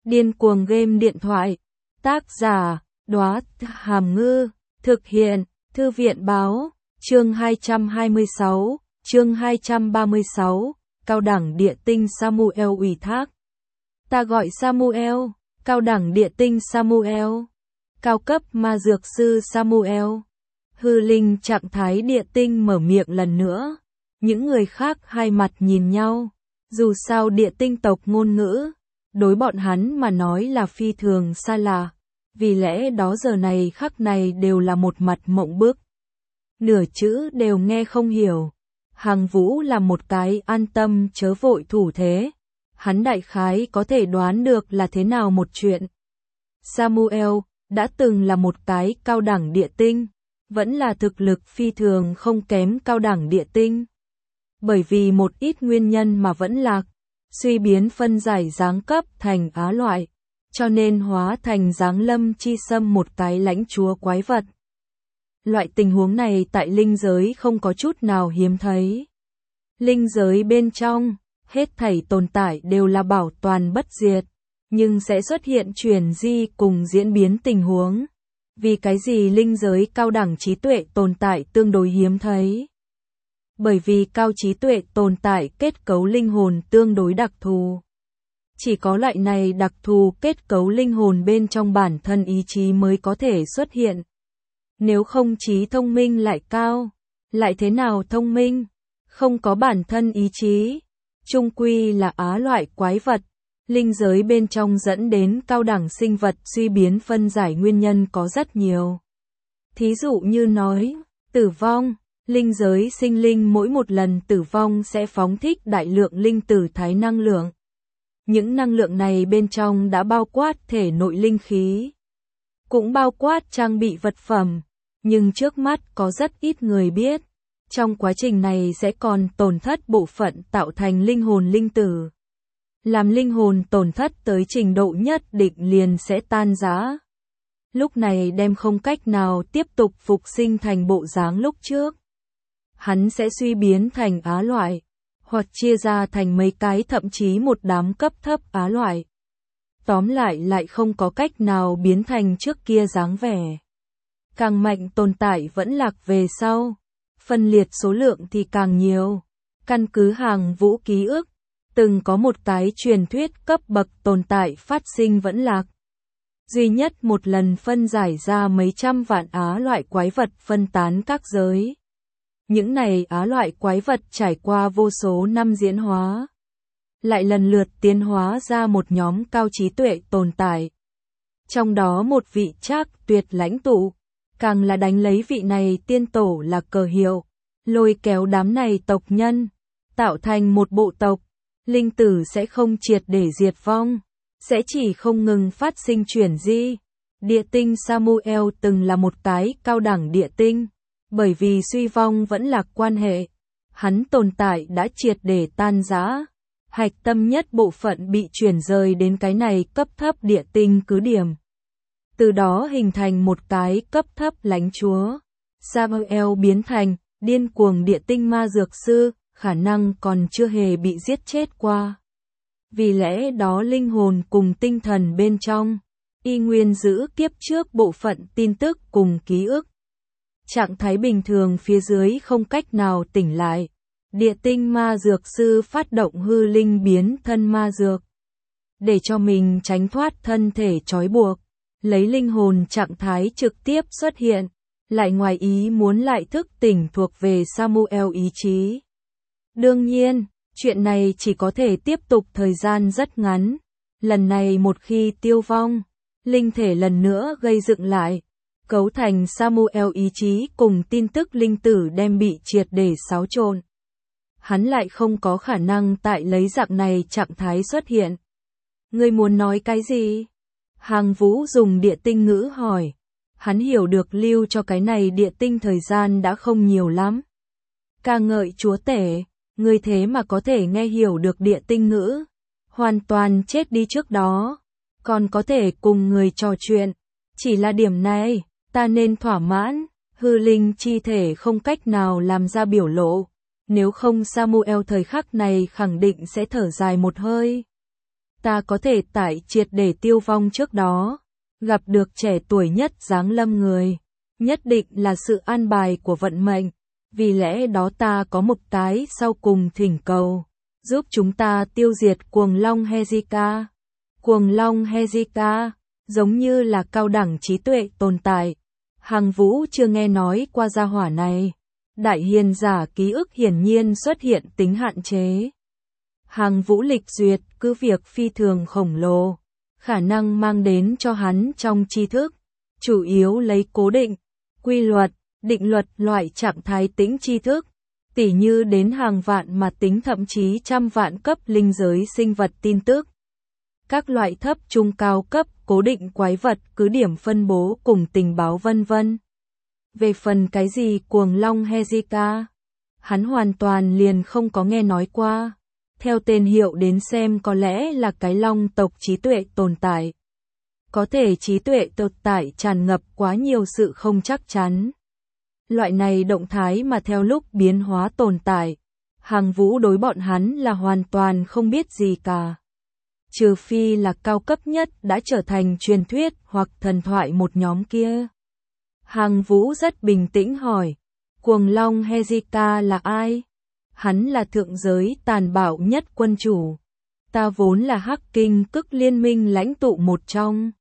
Điên cuồng game điện thoại. Tác giả, Đóa Hàm Ngư. Thực hiện, Thư viện báo. Chương 226, chương 236, Cao đẳng địa tinh Samuel ủy thác. Ta gọi Samuel, cao đẳng địa tinh Samuel, cao cấp ma dược sư Samuel. Hư linh trạng thái địa tinh mở miệng lần nữa. Những người khác hai mặt nhìn nhau. Dù sao địa tinh tộc ngôn ngữ, đối bọn hắn mà nói là phi thường xa lạ. Vì lẽ đó giờ này khắc này đều là một mặt mộng bức. Nửa chữ đều nghe không hiểu. Hàng Vũ là một cái an tâm chớ vội thủ thế. Hắn đại khái có thể đoán được là thế nào một chuyện. Samuel đã từng là một cái cao đẳng địa tinh, vẫn là thực lực phi thường không kém cao đẳng địa tinh. Bởi vì một ít nguyên nhân mà vẫn lạc, suy biến phân giải giáng cấp thành á loại, cho nên hóa thành giáng lâm chi xâm một cái lãnh chúa quái vật. Loại tình huống này tại linh giới không có chút nào hiếm thấy. Linh giới bên trong, hết thảy tồn tại đều là bảo toàn bất diệt, nhưng sẽ xuất hiện chuyển di cùng diễn biến tình huống. Vì cái gì linh giới cao đẳng trí tuệ tồn tại tương đối hiếm thấy? Bởi vì cao trí tuệ tồn tại kết cấu linh hồn tương đối đặc thù. Chỉ có loại này đặc thù kết cấu linh hồn bên trong bản thân ý chí mới có thể xuất hiện. Nếu không trí thông minh lại cao, lại thế nào thông minh? Không có bản thân ý chí, chung quy là á loại quái vật. Linh giới bên trong dẫn đến cao đẳng sinh vật suy biến phân giải nguyên nhân có rất nhiều. Thí dụ như nói, tử vong, linh giới sinh linh mỗi một lần tử vong sẽ phóng thích đại lượng linh tử thái năng lượng. Những năng lượng này bên trong đã bao quát thể nội linh khí, cũng bao quát trang bị vật phẩm, nhưng trước mắt có rất ít người biết. Trong quá trình này sẽ còn tổn thất bộ phận tạo thành linh hồn linh tử. Làm linh hồn tổn thất tới trình độ nhất định liền sẽ tan rã. Lúc này đem không cách nào tiếp tục phục sinh thành bộ dáng lúc trước. Hắn sẽ suy biến thành á loại, hoặc chia ra thành mấy cái thậm chí một đám cấp thấp á loại. Tóm lại không có cách nào biến thành trước kia dáng vẻ. Càng mạnh tồn tại vẫn lạc về sau. Phân liệt số lượng thì càng nhiều. Căn cứ Hàng Vũ ký ức, từng có một cái truyền thuyết cấp bậc tồn tại phát sinh vẫn lạc. Duy nhất một lần phân giải ra mấy trăm vạn á loại quái vật phân tán các giới. Những này á loại quái vật trải qua vô số năm diễn hóa, lại lần lượt tiến hóa ra một nhóm cao trí tuệ tồn tại. Trong đó một vị Trác Tuyệt lãnh tụ, càng là đánh lấy vị này tiên tổ là cờ hiệu, lôi kéo đám này tộc nhân, tạo thành một bộ tộc. Linh tử sẽ không triệt để diệt vong, sẽ chỉ không ngừng phát sinh chuyển di. Địa tinh Samuel từng là một cái cao đẳng địa tinh, bởi vì suy vong vẫn là quan hệ. Hắn tồn tại đã triệt để tan rã, hạch tâm nhất bộ phận bị chuyển rời đến cái này cấp thấp địa tinh cứ điểm. Từ đó hình thành một cái cấp thấp lãnh chúa. Samuel biến thành điên cuồng địa tinh ma dược sư, khả năng còn chưa hề bị giết chết qua. Vì lẽ đó linh hồn cùng tinh thần bên trong, y nguyên giữ kiếp trước bộ phận tin tức cùng ký ức. Trạng thái bình thường phía dưới không cách nào tỉnh lại. Địa tinh ma dược sư phát động hư linh biến thân ma dược, để cho mình tránh thoát thân thể trói buộc. Lấy linh hồn trạng thái trực tiếp xuất hiện, lại ngoài ý muốn lại thức tỉnh thuộc về Samuel ý chí. Đương nhiên, chuyện này chỉ có thể tiếp tục thời gian rất ngắn. Lần này một khi tiêu vong, linh thể lần nữa gây dựng lại, cấu thành Samuel ý chí cùng tin tức linh tử đem bị triệt để xáo trộn. Hắn lại không có khả năng tại lấy dạng này trạng thái xuất hiện. Ngươi muốn nói cái gì? Hàng Vũ dùng địa tinh ngữ hỏi. Hắn hiểu được lưu cho cái này địa tinh thời gian đã không nhiều lắm. Ca ngợi chúa tể, ngươi thế mà có thể nghe hiểu được địa tinh ngữ. Hoàn toàn chết đi trước đó, còn có thể cùng người trò chuyện. Chỉ là điểm này, ta nên thỏa mãn. Hư linh chi thể không cách nào làm ra biểu lộ. Nếu không Samuel thời khắc này khẳng định sẽ thở dài một hơi. ta có thể tại triệt để tiêu vong trước đó, gặp được trẻ tuổi nhất giáng lâm người, nhất định là sự an bài của vận mệnh, vì lẽ đó ta có một cái sau cùng thỉnh cầu, giúp chúng ta tiêu diệt cuồng long Heizika. Cuồng long Heizika, giống như là cao đẳng trí tuệ tồn tại. Hằng Vũ chưa nghe nói qua gia hỏa này. Đại hiền giả ký ức hiển nhiên xuất hiện tính hạn chế. Hằng Vũ lịch duyệt cứ việc phi thường khổng lồ, khả năng mang đến cho hắn trong tri thức, chủ yếu lấy cố định, quy luật, định luật loại trạng thái tĩnh tri thức, tỉ như đến hàng vạn mà tính thậm chí trăm vạn cấp linh giới sinh vật tin tức. Các loại thấp trung cao cấp cố định quái vật cứ điểm phân bố cùng tình báo vân vân. Về phần cái gì cuồng long Heizika, hắn hoàn toàn liền không có nghe nói qua. Theo tên hiệu đến xem có lẽ là cái long tộc trí tuệ tồn tại. Có thể trí tuệ tồn tại tràn ngập quá nhiều sự không chắc chắn. Loại này động thái mà theo lúc biến hóa tồn tại, Hằng Vũ đối bọn hắn là hoàn toàn không biết gì cả. Trừ phi là cao cấp nhất đã trở thành truyền thuyết hoặc thần thoại một nhóm kia. Hằng Vũ rất bình tĩnh hỏi, cuồng long Heizika là ai? Hắn là thượng giới tàn bạo nhất quân chủ. Ta vốn là Hắc Kinh Cức Liên minh lãnh tụ một trong.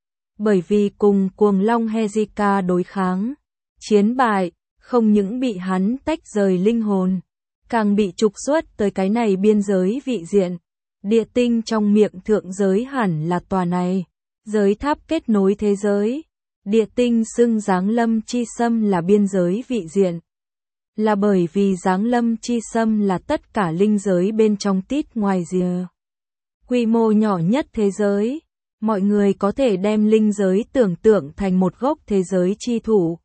Bởi vì cùng cuồng long Heizika đối kháng, chiến bại, không những bị hắn tách rời linh hồn, càng bị trục xuất tới cái này biên giới vị diện. Địa tinh trong miệng thượng giới hẳn là tòa này, giới tháp kết nối thế giới. Địa tinh xưng giáng lâm chi xâm là biên giới vị diện. Là bởi vì giáng lâm chi xâm là tất cả linh giới bên trong tít ngoài rìa. Quy mô nhỏ nhất thế giới. Mọi người có thể đem linh giới tưởng tượng thành một gốc thế giới chi thủ.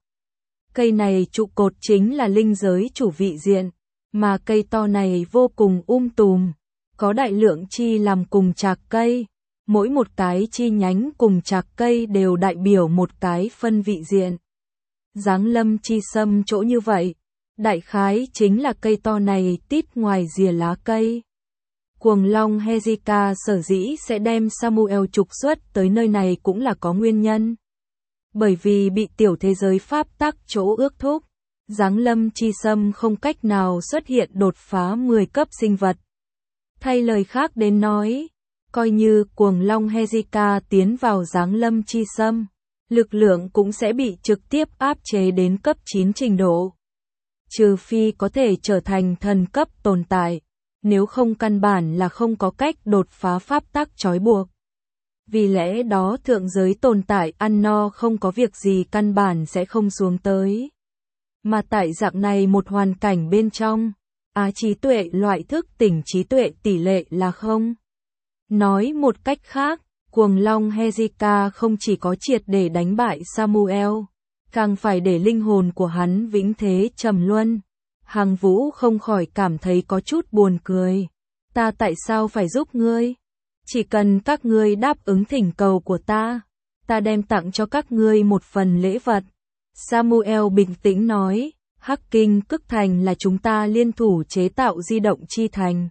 Cây này trụ cột chính là linh giới chủ vị diện, mà cây to này vô cùng tùm, có đại lượng chi làm cùng chạc cây. Mỗi một cái chi nhánh cùng chạc cây đều đại biểu một cái phân vị diện. Giáng lâm chi xâm chỗ như vậy, đại khái chính là cây to này tít ngoài rìa lá cây. Cuồng long Heizika sở dĩ sẽ đem Samuel trục xuất tới nơi này cũng là có nguyên nhân. Bởi vì bị tiểu thế giới pháp tắc chỗ ước thúc, giáng lâm chi xâm không cách nào xuất hiện đột phá 10 cấp sinh vật. Thay lời khác đến nói, coi như cuồng long Heizika tiến vào giáng lâm chi xâm, lực lượng cũng sẽ bị trực tiếp áp chế đến cấp 9 trình độ. Trừ phi có thể trở thành thần cấp tồn tại, nếu không căn bản là không có cách đột phá pháp tắc trói buộc. Vì lẽ đó thượng giới tồn tại ăn no không có việc gì căn bản sẽ không xuống tới. Mà tại dạng này một hoàn cảnh bên trong, trí tuệ loại thức tỉnh trí tuệ tỷ lệ là không. Nói một cách khác, cuồng long Heizika không chỉ có triệt để đánh bại Samuel, càng phải để linh hồn của hắn vĩnh thế trầm luân. Hằng Vũ không khỏi cảm thấy có chút buồn cười. Ta tại sao phải giúp ngươi? Chỉ cần các ngươi đáp ứng thỉnh cầu của ta đem tặng cho các ngươi một phần lễ vật. Samuel bình tĩnh nói, Hắc Kinh Cức Thành là chúng ta liên thủ chế tạo di động chi thành.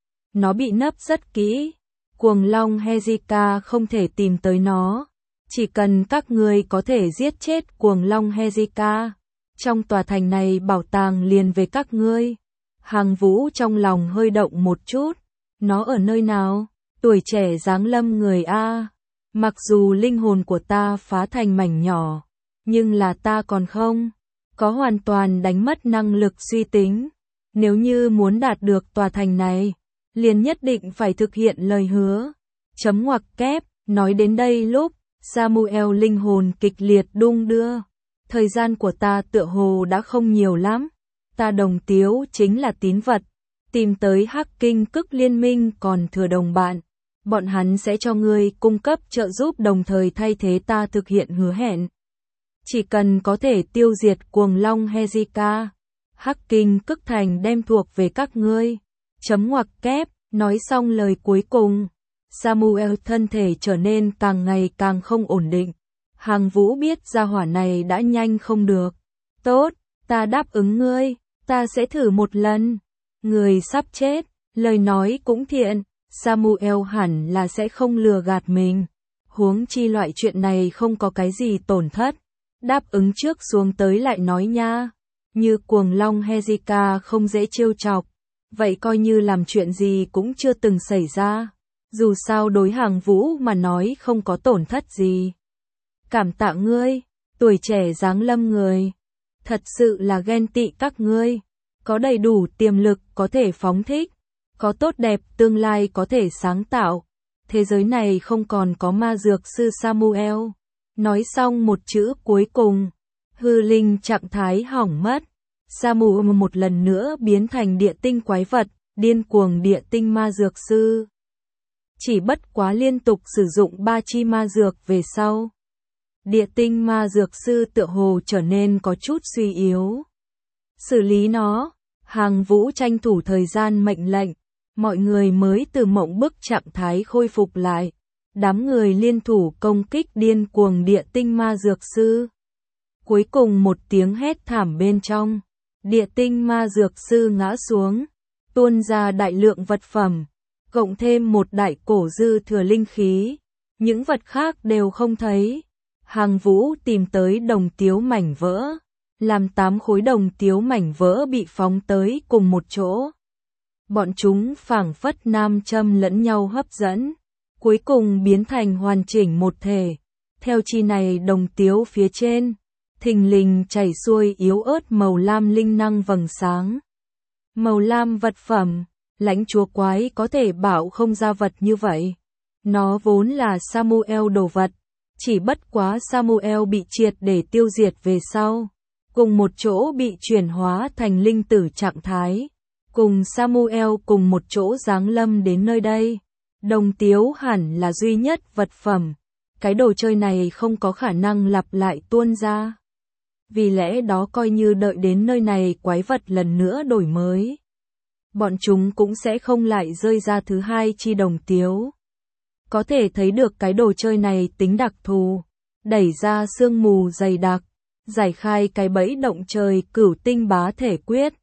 Nó bị nấp rất kỹ. Cuồng long Heizika không thể tìm tới nó. Chỉ cần các ngươi có thể giết chết cuồng long Heizika, trong tòa thành này bảo tàng liền về các ngươi. Hằng Vũ trong lòng hơi động một chút. Nó ở nơi nào? Tuổi trẻ giáng lâm người A. Mặc dù linh hồn của ta phá thành mảnh nhỏ, nhưng là ta còn không có hoàn toàn đánh mất năng lực suy tính. Nếu như muốn đạt được tòa thành này, liền nhất định phải thực hiện lời hứa. Chấm ngoặc kép, nói đến đây lúc, Samuel linh hồn kịch liệt đung đưa. Thời gian của ta tựa hồ đã không nhiều lắm. Ta đồng tiếu chính là tín vật. Tìm tới Hắc Kinh Cức Liên minh còn thừa đồng bạn. Bọn hắn sẽ cho ngươi cung cấp trợ giúp đồng thời thay thế ta thực hiện hứa hẹn. Chỉ cần có thể tiêu diệt cuồng long Heizika, Hắc Kinh Cức Thành đem thuộc về các ngươi. Chấm ngoặc kép, nói xong lời cuối cùng. Samuel thân thể trở nên càng ngày càng không ổn định. Hằng Vũ biết gia hỏa này đã nhanh không được. Tốt, ta đáp ứng ngươi, ta sẽ thử một lần. Người sắp chết, lời nói cũng thiện. Samuel hẳn là sẽ không lừa gạt mình. Huống chi loại chuyện này không có cái gì tổn thất. Đáp ứng trước xuống tới lại nói nha. Như cuồng long Hezekiah không dễ trêu chọc. Vậy coi như làm chuyện gì cũng chưa từng xảy ra. Dù sao đối Hàng Vũ mà nói không có tổn thất gì. Cảm tạ ngươi, tuổi trẻ giáng lâm người. Thật sự là ghen tị các ngươi. Có đầy đủ tiềm lực có thể phóng thích. Có tốt đẹp tương lai có thể sáng tạo. Thế giới này không còn có ma dược sư Samuel. Nói xong một chữ cuối cùng. Hư linh trạng thái hỏng mất. Samuel một lần nữa biến thành địa tinh quái vật, điên cuồng địa tinh ma dược sư. Chỉ bất quá liên tục sử dụng 3 chi ma dược về sau. Địa tinh ma dược sư tựa hồ trở nên có chút suy yếu. Xử lý nó, Hàng Vũ tranh thủ thời gian mệnh lệnh, mọi người mới từ mộng bức trạng thái khôi phục lại. Đám người liên thủ công kích điên cuồng địa tinh ma dược sư. Cuối cùng một tiếng hét thảm bên trong, địa tinh ma dược sư ngã xuống, tuôn ra đại lượng vật phẩm, cộng thêm một đại cổ dư thừa linh khí, những vật khác đều không thấy. Hàng Vũ tìm tới đồng tiếu mảnh vỡ, làm 8 khối đồng tiếu mảnh vỡ bị phóng tới cùng một chỗ. Bọn chúng phảng phất nam châm lẫn nhau hấp dẫn, cuối cùng biến thành hoàn chỉnh một thể. Theo chi này đồng tiếu phía trên, thình lình chảy xuôi yếu ớt màu lam linh năng vầng sáng. Màu lam vật phẩm, lãnh chúa quái có thể bảo không ra vật như vậy. Nó vốn là Samuel đồ vật, chỉ bất quá Samuel bị triệt để tiêu diệt về sau. Cùng một chỗ bị chuyển hóa thành linh tử trạng thái. Cùng Samuel cùng một chỗ giáng lâm đến nơi đây. Đồng tiếu hẳn là duy nhất vật phẩm. Cái đồ chơi này không có khả năng lặp lại tuôn ra. Vì lẽ đó coi như đợi đến nơi này quái vật lần nữa đổi mới. Bọn chúng cũng sẽ không lại rơi ra thứ hai chi đồng tiếu. Có thể thấy được cái đồ chơi này tính đặc thù. Đẩy ra sương mù dày đặc. Giải khai cái bẫy động trời cửu tinh bá thể quyết.